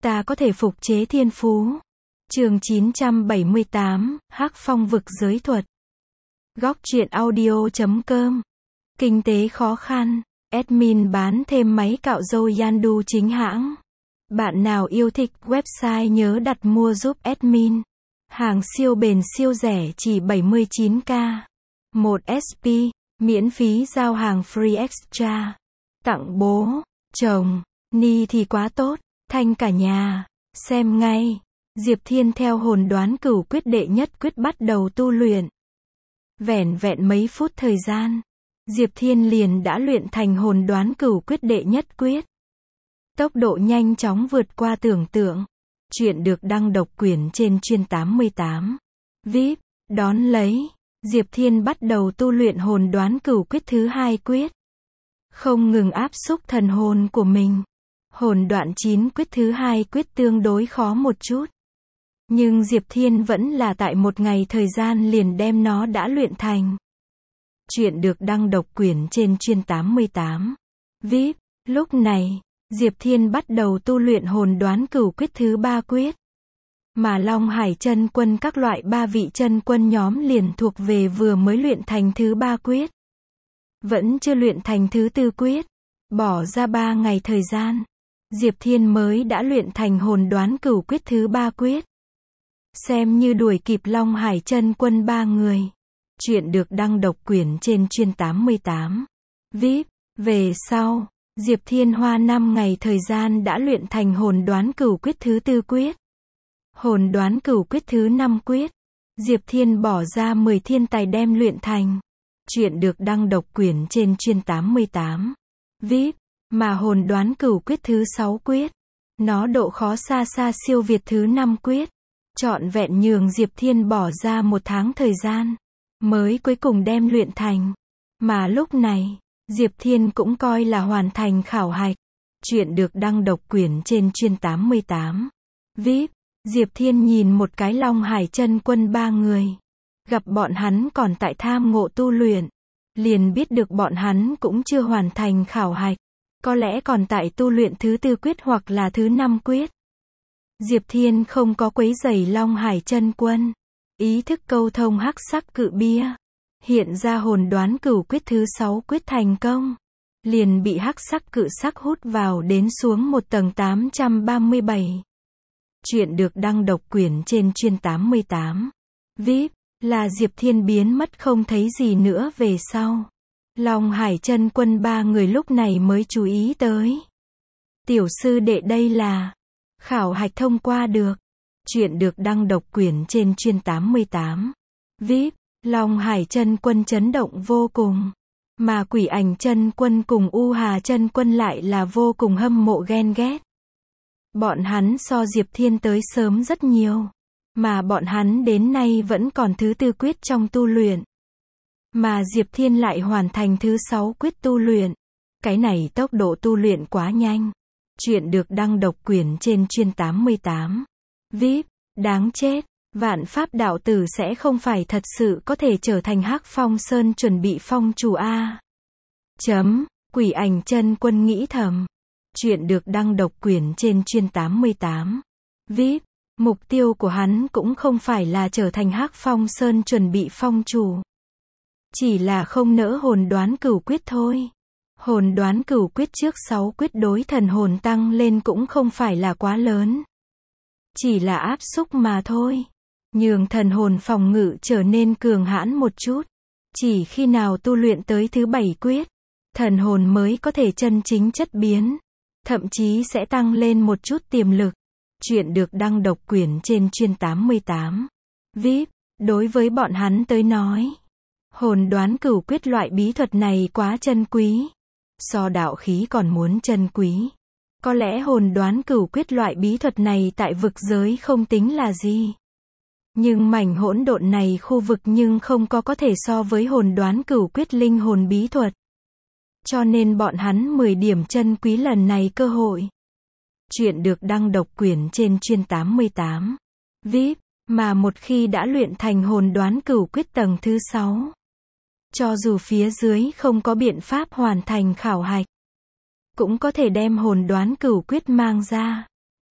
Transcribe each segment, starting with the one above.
ta có thể phục chế thiên phú. Chương 978, Hắc Phong vực giới thuật. Góc truyện audio.com. Kinh tế khó khăn, admin bán thêm máy cạo râu Yandu chính hãng. Bạn nào yêu thích website nhớ đặt mua giúp admin. Hàng siêu bền siêu rẻ chỉ 79k. 1 SP, miễn phí giao hàng free extra. Tặng bố, chồng, ni thì quá tốt, thanh cả nhà. Xem ngay. Diệp Thiên theo hồn đoán cửu quyết đệ nhất quyết bắt đầu tu luyện. Vẻn vẹn mấy phút thời gian, Diệp Thiên liền đã luyện thành hồn đoán cửu quyết đệ nhất quyết. Tốc độ nhanh chóng vượt qua tưởng tượng. Chuyện được đăng độc quyền trên chuyên 88. VIP, đón lấy, Diệp Thiên bắt đầu tu luyện hồn đoán cửu quyết thứ hai quyết. Không ngừng áp xúc thần hồn của mình. Hồn đoạn 9 quyết thứ hai quyết tương đối khó một chút. Nhưng Diệp Thiên vẫn là tại một ngày thời gian liền đem nó đã luyện thành. Chuyện được đăng độc quyền trên chuyên 88. VIP, lúc này, Diệp Thiên bắt đầu tu luyện hồn đoán cửu quyết thứ ba quyết. Mà Long Hải chân quân các loại ba vị chân quân nhóm liền thuộc về vừa mới luyện thành thứ ba quyết. Vẫn chưa luyện thành thứ tư quyết. Bỏ ra 3 ngày thời gian, Diệp Thiên mới đã luyện thành hồn đoán cửu quyết thứ ba quyết. Xem như đuổi kịp Long Hải chân quân 3 người. Chuyện được đăng độc quyền trên chuyên 88. VIP, về sau, Diệp Thiên hoa 5 ngày thời gian đã luyện thành hồn đoán cửu quyết thứ tư quyết. Hồn đoán cửu quyết thứ 5 quyết. Diệp Thiên bỏ ra 10 thiên tài đem luyện thành. Chuyện được đăng độc quyền trên chuyên 88. VIP, mà hồn đoán cửu quyết thứ 6 quyết. Nó độ khó xa xa siêu việt thứ 5 quyết. Trọn vẹn nhường Diệp Thiên bỏ ra 1 tháng thời gian, mới cuối cùng đem luyện thành. Mà lúc này, Diệp Thiên cũng coi là hoàn thành khảo hạch. Chuyện được đăng độc quyền trên chuyên 88. VIP, Diệp Thiên nhìn một cái Long Hải chân quân 3 người. Gặp bọn hắn còn tại tham ngộ tu luyện. Liền biết được bọn hắn cũng chưa hoàn thành khảo hạch. Có lẽ còn tại tu luyện thứ tư quyết hoặc là thứ 5 quyết. Diệp Thiên không có quấy rầy Long Hải chân quân. Ý thức câu thông hắc sắc cự bia. Hiện ra hồn đoán cửu quyết thứ 6 quyết thành công. Liền bị hắc sắc cự sắc hút vào đến xuống một tầng 837. Chuyện được đăng độc quyền trên chuyên 88. VIP, là Diệp Thiên biến mất không thấy gì nữa về sau. Long Hải chân quân 3 người lúc này mới chú ý tới. Tiểu sư đệ đây là khảo hạch thông qua được. Chuyện được đăng độc quyền trên chuyên 88. VIP, Long Hải chân quân chấn động vô cùng. Mà Quỷ Ảnh chân quân cùng U Hà chân quân lại là vô cùng hâm mộ ghen ghét. Bọn hắn so Diệp Thiên tới sớm rất nhiều. Mà bọn hắn đến nay vẫn còn thứ tư quyết trong tu luyện. Mà Diệp Thiên lại hoàn thành thứ 6 quyết tu luyện. Cái này tốc độ tu luyện quá nhanh. Chuyện được đăng độc quyền trên chuyên 88. VIP, đáng chết. Vạn Pháp đạo tử sẽ không phải thật sự có thể trở thành Hắc Phong Sơn chuẩn bị phong chủ A. Quỷ Ảnh chân quân nghĩ thầm. Chuyện được đăng độc quyền trên chuyên 88. VIP, mục tiêu của hắn cũng không phải là trở thành Hắc Phong Sơn chuẩn bị phong chủ. Chỉ là không nỡ hồn đoán cửu quyết thôi. Hồn đoán cửu quyết trước 6 quyết đối thần hồn tăng lên cũng không phải là quá lớn. Chỉ là áp xúc mà thôi. Nhường thần hồn phòng ngự trở nên cường hãn một chút. Chỉ khi nào tu luyện tới thứ 7 quyết, thần hồn mới có thể chân chính chất biến. Thậm chí sẽ tăng lên một chút tiềm lực. Chuyện được đăng độc quyền trên chuyên 88. VIP, đối với bọn hắn tới nói, hồn đoán cửu quyết loại bí thuật này quá chân quý. So đạo khí còn muốn chân quý. Có lẽ hồn đoán cửu quyết loại bí thuật này tại vực giới không tính là gì. Nhưng mảnh hỗn độn này khu vực nhưng không có thể so với hồn đoán cửu quyết linh hồn bí thuật. Cho nên bọn hắn 10 điểm chân quý lần này cơ hội. Chuyện được đăng độc quyền trên chuyên 88. VIP, mà một khi đã luyện thành hồn đoán cửu quyết tầng thứ 6. Cho dù phía dưới không có biện pháp hoàn thành khảo hạch, cũng có thể đem hồn đoán cửu quyết mang ra.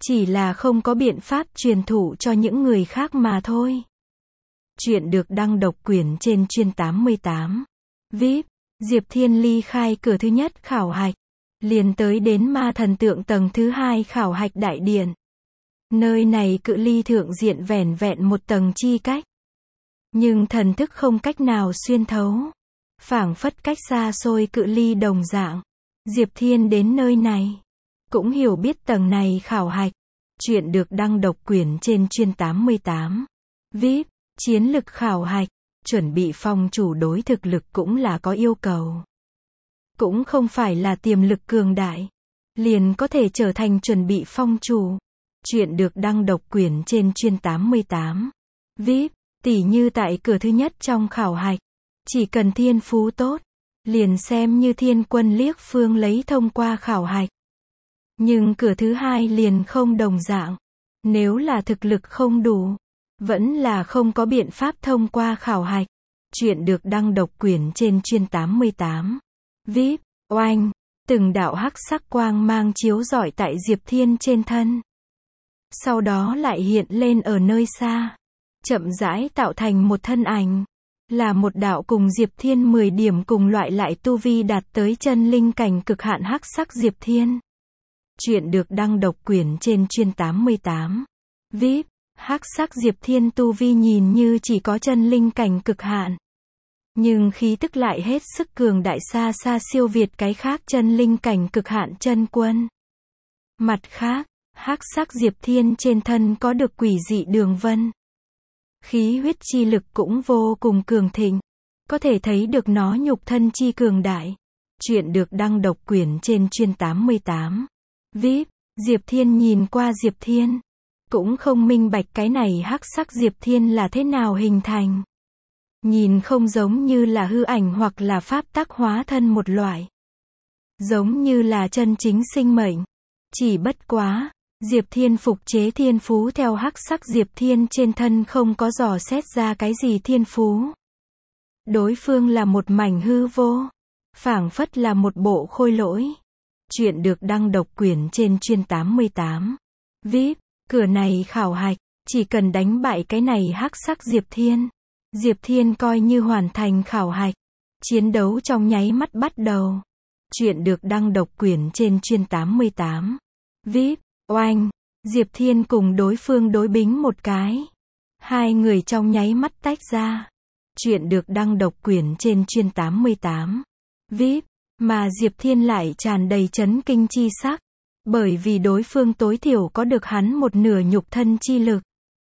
Chỉ là không có biện pháp truyền thụ cho những người khác mà thôi. Chuyện được đăng độc quyền trên chuyên 88. VIP, Diệp Thiên ly khai cửa thứ nhất khảo hạch, liền tới đến ma thần tượng tầng thứ hai khảo hạch đại điện. Nơi này cự ly thượng diện vẻn vẹn một tầng chi cách. Nhưng thần thức không cách nào xuyên thấu. Phảng phất cách xa xôi cự ly đồng dạng. Diệp Thiên đến nơi này, cũng hiểu biết tầng này khảo hạch. Chuyện được đăng độc quyền trên chuyên 88. VIP, chiến lực khảo hạch, chuẩn bị phong chủ đối thực lực cũng là có yêu cầu. Cũng không phải là tiềm lực cường đại, liền có thể trở thành chuẩn bị phong chủ. Chuyện được đăng độc quyền trên chuyên 88. VIP, tỉ như tại cửa thứ nhất trong khảo hạch, chỉ cần thiên phú tốt, liền xem như thiên quân liếc phương lấy thông qua khảo hạch. Nhưng cửa thứ hai liền không đồng dạng. Nếu là thực lực không đủ, vẫn là không có biện pháp thông qua khảo hạch. Chuyện được đăng độc quyền trên chuyên 88. VIP, oanh, từng đạo hắc sắc quang mang chiếu rọi tại Diệp Thiên trên thân. Sau đó lại hiện lên ở nơi xa, chậm rãi tạo thành một thân ảnh. Là một đạo cùng Diệp Thiên 10 điểm cùng loại lại tu vi đạt tới chân linh cảnh cực hạn hắc sắc Diệp Thiên. Chuyện được đăng độc quyền trên chuyên 88. VIP, hắc sắc Diệp Thiên tu vi nhìn như chỉ có chân linh cảnh cực hạn. Nhưng khí tức lại hết sức cường đại xa xa siêu việt cái khác chân linh cảnh cực hạn chân quân. Mặt khác, hắc sắc Diệp Thiên trên thân có được quỷ dị đường vân. Khí huyết chi lực cũng vô cùng cường thịnh. Có thể thấy được nó nhục thân chi cường đại. Chuyện được đăng độc quyền trên chuyên 88. VIP, Diệp Thiên nhìn qua Diệp Thiên, cũng không minh bạch cái này hắc sắc Diệp Thiên là thế nào hình thành. Nhìn không giống như là hư ảnh hoặc là pháp tắc hóa thân một loại. Giống như là chân chính sinh mệnh. Chỉ bất quá, Diệp Thiên phục chế thiên phú theo hắc sắc Diệp Thiên trên thân không có dò xét ra cái gì thiên phú. Đối phương là một mảnh hư vô, phảng phất là một bộ khôi lỗi. Chuyện được đăng độc quyền trên chuyên 88. VIP, cửa này khảo hạch, chỉ cần đánh bại cái này hắc sắc Diệp Thiên, Diệp Thiên coi như hoàn thành khảo hạch. Chiến đấu trong nháy mắt bắt đầu. Chuyện được đăng độc quyền trên chuyên 88. VIP, oanh, Diệp Thiên cùng đối phương đối bính một cái. Hai người trong nháy mắt tách ra. Chuyện được đăng độc quyền trên chuyên 88. VIP, mà Diệp Thiên lại tràn đầy chấn kinh chi sắc. Bởi vì đối phương tối thiểu có được hắn một nửa nhục thân chi lực.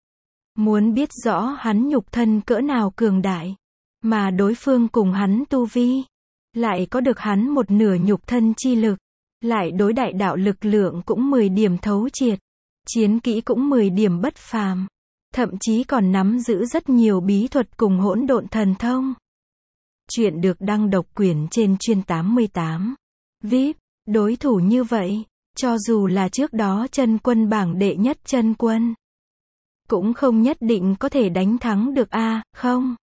Muốn biết rõ hắn nhục thân cỡ nào cường đại, mà đối phương cùng hắn tu vi, lại có được hắn một nửa nhục thân chi lực, lại đối đại đạo lực lượng cũng 10 điểm thấu triệt, chiến kỹ cũng 10 điểm bất phàm, thậm chí còn nắm giữ rất nhiều bí thuật cùng hỗn độn thần thông. Chuyện được đăng độc quyền trên chuyên 88. VIP, đối thủ như vậy, cho dù là trước đó chân quân bảng đệ nhất chân quân, cũng không nhất định có thể đánh thắng được a, không?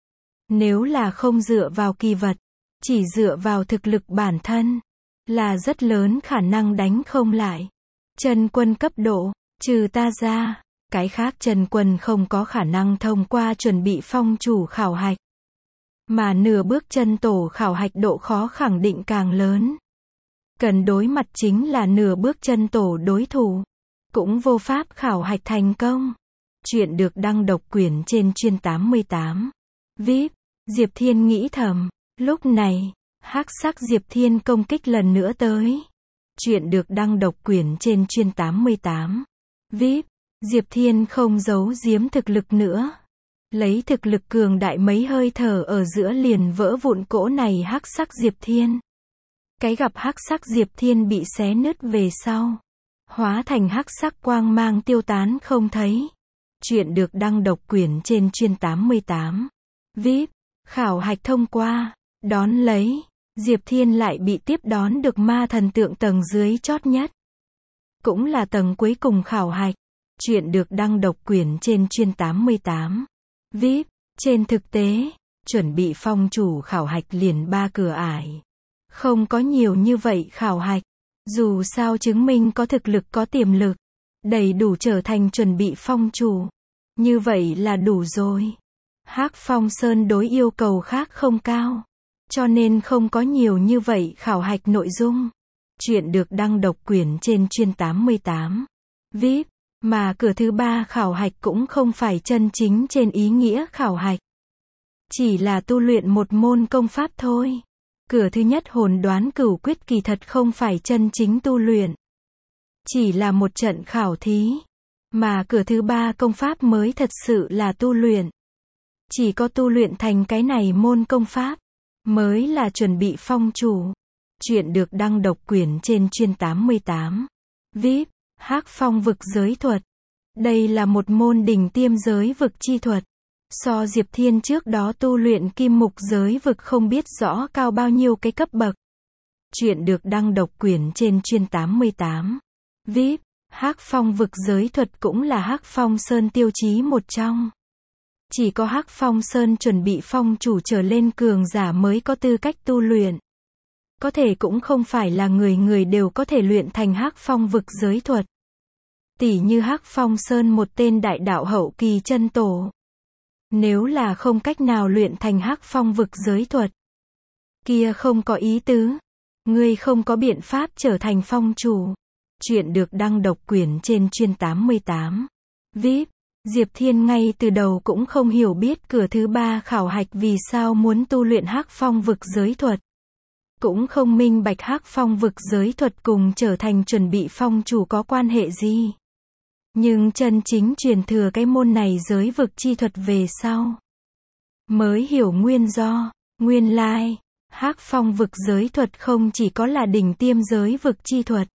Nếu là không dựa vào kỳ vật, chỉ dựa vào thực lực bản thân, là rất lớn khả năng đánh không lại. Chân quân cấp độ, trừ ta ra, cái khác chân quân không có khả năng thông qua chuẩn bị phong chủ khảo hạch. Mà nửa bước chân tổ khảo hạch độ khó khẳng định càng lớn. Cần đối mặt chính là nửa bước chân tổ đối thủ, cũng vô pháp khảo hạch thành công. Chuyện được đăng độc quyền trên chuyên 88. VIP, Diệp Thiên nghĩ thầm, lúc này, hắc sắc Diệp Thiên công kích lần nữa tới. Chuyện được đăng độc quyền trên chuyên 88. VIP, Diệp Thiên không giấu giếm thực lực nữa. Lấy thực lực cường đại mấy hơi thở ở giữa liền vỡ vụn cỗ này hắc sắc Diệp Thiên. Cái gặp hắc sắc Diệp Thiên bị xé nứt về sau, hóa thành hắc sắc quang mang tiêu tán không thấy. Chuyện được đăng độc quyền trên chuyên 88. VIP, khảo hạch thông qua, đón lấy, Diệp Thiên lại bị tiếp đón được ma thần tượng tầng dưới chót nhất. Cũng là tầng cuối cùng khảo hạch. Chuyện được đăng độc quyền trên chuyên 88. VIP, trên thực tế, chuẩn bị phong chủ khảo hạch liền 3 cửa ải. Không có nhiều như vậy khảo hạch. Dù sao chứng minh có thực lực có tiềm lực. đầy đủ trở thành chuẩn bị phong chủ. Như vậy là đủ rồi. Hắc Phong Sơn đối yêu cầu khác không cao, cho nên không có nhiều như vậy khảo hạch nội dung. Chuyện được đăng độc quyền trên chuyên 88. VIP, mà cửa thứ 3 khảo hạch cũng không phải chân chính trên ý nghĩa khảo hạch. Chỉ là tu luyện một môn công pháp thôi. Cửa thứ nhất hồn đoán cửu quyết kỳ thật không phải chân chính tu luyện. Chỉ là một trận khảo thí. Mà cửa thứ 3 công pháp mới thật sự là tu luyện. Chỉ có tu luyện thành cái này môn công pháp, mới là chuẩn bị phong chủ. Chuyện được đăng độc quyền trên chuyên 88. VIP, Hắc Phong vực giới thuật. Đây là một môn đỉnh tiêm giới vực chi thuật. So Diệp Thiên trước đó tu luyện kim mục giới vực không biết rõ cao bao nhiêu cái cấp bậc. Chuyện được đăng độc quyền trên chuyên 88. VIP, Hắc Phong vực giới thuật cũng là Hắc Phong Sơn tiêu chí một trong. Chỉ có Hắc Phong Sơn chuẩn bị phong chủ trở lên cường giả mới có tư cách tu luyện. Có thể cũng không phải là người người đều có thể luyện thành Hắc Phong vực giới thuật. Tỉ như Hắc Phong Sơn một tên đại đạo hậu kỳ chân tổ. Nếu là không cách nào luyện thành Hắc Phong vực giới thuật, kia không có ý tứ. Ngươi không có biện pháp trở thành phong chủ. Chuyện được đăng độc quyền trên chuyên 88. VIP, Diệp Thiên ngay từ đầu cũng không hiểu biết cửa thứ 3 khảo hạch vì sao muốn tu luyện Hắc Phong vực giới thuật. Cũng không minh bạch Hắc Phong vực giới thuật cùng trở thành chuẩn bị phong chủ có quan hệ gì. Nhưng chân chính truyền thừa cái môn này giới vực chi thuật về sau, mới hiểu nguyên do, nguyên lai, Hắc Phong vực giới thuật không chỉ có là đỉnh tiêm giới vực chi thuật.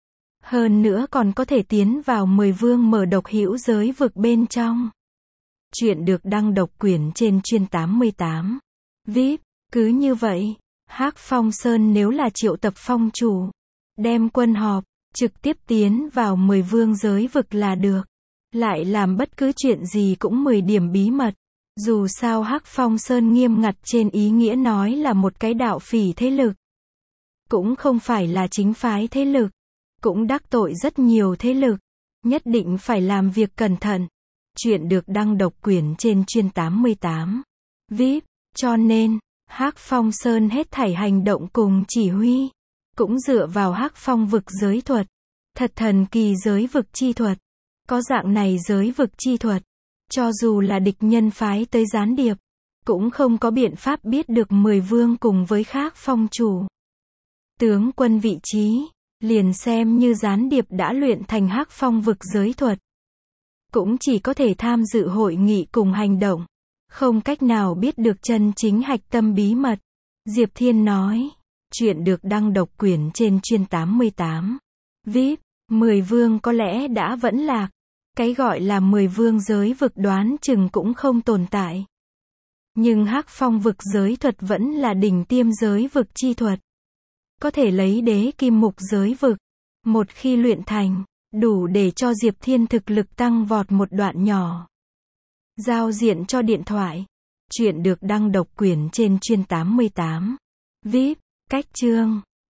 Hơn nữa còn có thể tiến vào 10 vương mở độc hữu giới vực bên trong. Chuyện được đăng độc quyền trên chuyên 88. VIP, cứ như vậy, Hắc Phong Sơn nếu là triệu tập phong chủ, đem quân họp, trực tiếp tiến vào 10 vương giới vực là được. Lại làm bất cứ chuyện gì cũng 10 điểm bí mật. Dù sao Hắc Phong Sơn nghiêm ngặt trên ý nghĩa nói là một cái đạo phỉ thế lực. Cũng không phải là chính phái thế lực. Cũng đắc tội rất nhiều thế lực. Nhất định phải làm việc cẩn thận. Chuyện được đăng độc quyền trên chuyên 88. VIP, cho nên, Hắc Phong Sơn hết thảy hành động cùng chỉ huy, cũng dựa vào Hắc Phong vực giới thuật. Thật thần kỳ giới vực chi thuật. Có dạng này giới vực chi thuật, cho dù là địch nhân phái tới gián điệp, cũng không có biện pháp biết được 10 vương cùng với khác phong chủ. Tướng quân vị trí, liền xem như gián điệp đã luyện thành Hắc Phong vực giới thuật. Cũng chỉ có thể tham dự hội nghị cùng hành động. Không cách nào biết được chân chính hạch tâm bí mật. Diệp Thiên nói. Chuyện được đăng độc quyền trên chuyên 88. VIP, 10 vương có lẽ đã vẫn lạc. Cái gọi là 10 vương giới vực đoán chừng cũng không tồn tại. Nhưng Hắc Phong vực giới thuật vẫn là đỉnh tiêm giới vực chi thuật. Có thể lấy đế kim mục giới vực. Một khi luyện thành, đủ để cho Diệp Thiên thực lực tăng vọt một đoạn nhỏ. Giao diện cho điện thoại. Chuyện được đăng độc quyền trên chuyên 88. VIP, cách chương.